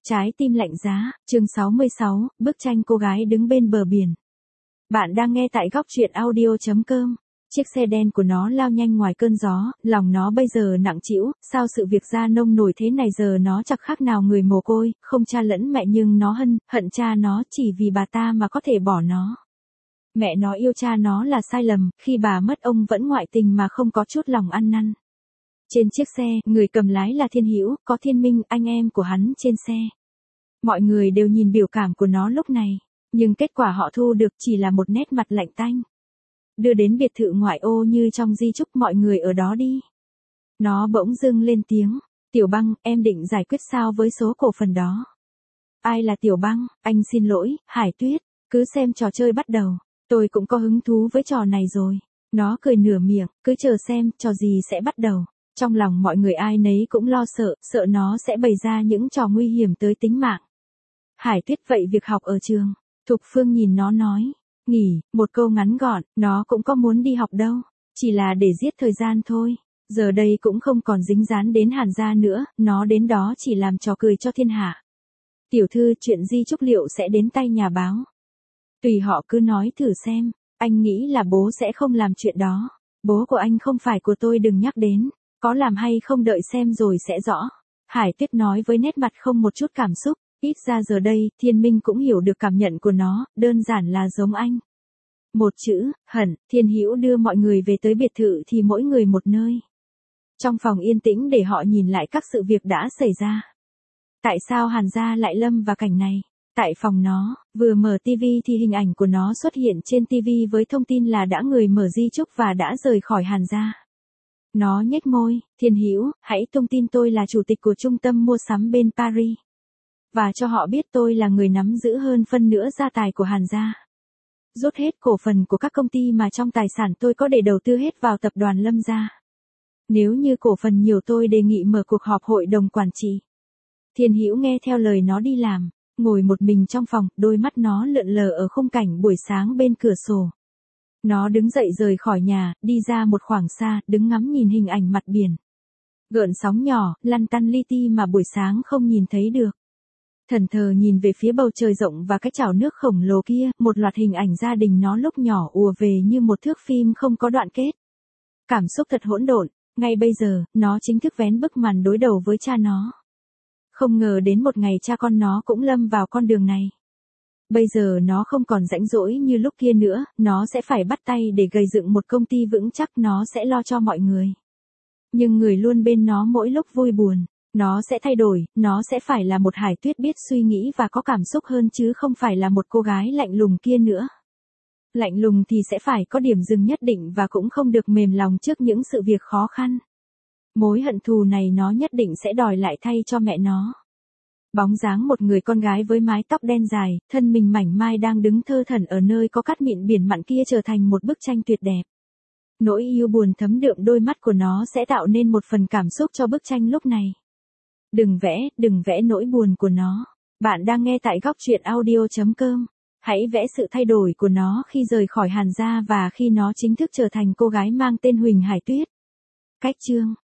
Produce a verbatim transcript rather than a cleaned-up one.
Trái tim lạnh giá, chương sáu mươi sáu, bức tranh cô gái đứng bên bờ biển. Bạn đang nghe tại góc truyện audio chấm com. Chiếc xe đen của nó lao nhanh ngoài cơn gió, lòng nó bây giờ nặng trĩu, sao sự việc ra nông nổi thế này, giờ nó chẳng khác nào người mồ côi, không cha lẫn mẹ nhưng nó hân, hận cha nó chỉ vì bà ta mà có thể bỏ nó. Mẹ nó yêu cha nó là sai lầm, khi bà mất ông vẫn ngoại tình mà không có chút lòng ăn năn. Trên chiếc xe, người cầm lái là Thiên Hữu, có Thiên Minh, anh em của hắn trên xe. Mọi người đều nhìn biểu cảm của nó lúc này, nhưng kết quả họ thu được chỉ là một nét mặt lạnh tanh. Đưa đến biệt thự ngoại ô như trong di chúc mọi người ở đó đi. Nó bỗng dưng lên tiếng, Tiểu Băng, em định giải quyết sao với số cổ phần đó? Ai là Tiểu Băng? Anh xin lỗi, Hải Tuyết, cứ xem trò chơi bắt đầu. Tôi cũng có hứng thú với trò này rồi. Nó cười nửa miệng, cứ chờ xem, trò gì sẽ bắt đầu. Trong lòng mọi người ai nấy cũng lo sợ, sợ nó sẽ bày ra những trò nguy hiểm tới tính mạng. Hải Tuyết, vậy việc học ở trường? Thục Phương nhìn nó nói, nghỉ, một câu ngắn gọn, nó cũng có muốn đi học đâu, chỉ là để giết thời gian thôi. Giờ đây cũng không còn dính dáng đến Hàn gia nữa, nó đến đó chỉ làm trò cười cho thiên hạ. Tiểu thư, chuyện di chúc liệu sẽ đến tay nhà báo? Tùy họ cứ nói thử xem, anh nghĩ là bố sẽ không làm chuyện đó. Bố của anh không phải của tôi, đừng nhắc đến. Có làm hay không đợi xem rồi sẽ rõ. Hải Tuyết nói với nét mặt không một chút cảm xúc, ít ra giờ đây, Thiên Minh cũng hiểu được cảm nhận của nó, đơn giản là giống anh. Một chữ, hận. Thiên Hữu đưa mọi người về tới biệt thự thì mỗi người một nơi. Trong phòng yên tĩnh để họ nhìn lại các sự việc đã xảy ra. Tại sao Hàn gia lại lâm vào cảnh này? Tại phòng nó, vừa mở tivi thì hình ảnh của nó xuất hiện trên tivi với thông tin là đã người mở di chúc và đã rời khỏi Hàn gia. Nó nhếch môi, Thiên Hữu, hãy tung tin tôi là chủ tịch của trung tâm mua sắm bên Paris. Và cho họ biết tôi là người nắm giữ hơn phân nửa gia tài của Hàn gia. Rút hết cổ phần của các công ty mà trong tài sản tôi có để đầu tư hết vào tập đoàn Lâm gia. Nếu như cổ phần nhiều tôi đề nghị mở cuộc họp hội đồng quản trị. Thiên Hữu nghe theo lời nó đi làm, ngồi một mình trong phòng, đôi mắt nó lượn lờ ở khung cảnh buổi sáng bên cửa sổ. Nó đứng dậy rời khỏi nhà, đi ra một khoảng xa, đứng ngắm nhìn hình ảnh mặt biển. Gợn sóng nhỏ, lăn tăn li ti mà buổi sáng không nhìn thấy được. Thẫn thờ nhìn về phía bầu trời rộng và cái chảo nước khổng lồ kia, một loạt hình ảnh gia đình nó lúc nhỏ ùa về như một thước phim không có đoạn kết. Cảm xúc thật hỗn độn, ngay bây giờ, nó chính thức vén bức màn đối đầu với cha nó. Không ngờ đến một ngày cha con nó cũng lâm vào con đường này. Bây giờ nó không còn rãnh rỗi như lúc kia nữa, nó sẽ phải bắt tay để gây dựng một công ty vững chắc, nó sẽ lo cho mọi người. Nhưng người luôn bên nó mỗi lúc vui buồn, nó sẽ thay đổi, nó sẽ phải là một Hải Tuyết biết suy nghĩ và có cảm xúc hơn chứ không phải là một cô gái lạnh lùng kia nữa. Lạnh lùng thì sẽ phải có điểm dừng nhất định và cũng không được mềm lòng trước những sự việc khó khăn. Mối hận thù này nó nhất định sẽ đòi lại thay cho mẹ nó. Bóng dáng một người con gái với mái tóc đen dài, thân mình mảnh mai đang đứng thơ thẩn ở nơi có cát mịn biển mặn kia trở thành một bức tranh tuyệt đẹp. Nỗi yêu buồn thấm đượm đôi mắt của nó sẽ tạo nên một phần cảm xúc cho bức tranh lúc này. Đừng vẽ, đừng vẽ nỗi buồn của nó. Bạn đang nghe tại góc truyện audio chấm com. Hãy vẽ sự thay đổi của nó khi rời khỏi Hàn gia và khi nó chính thức trở thành cô gái mang tên Huỳnh Hải Tuyết. Cách chương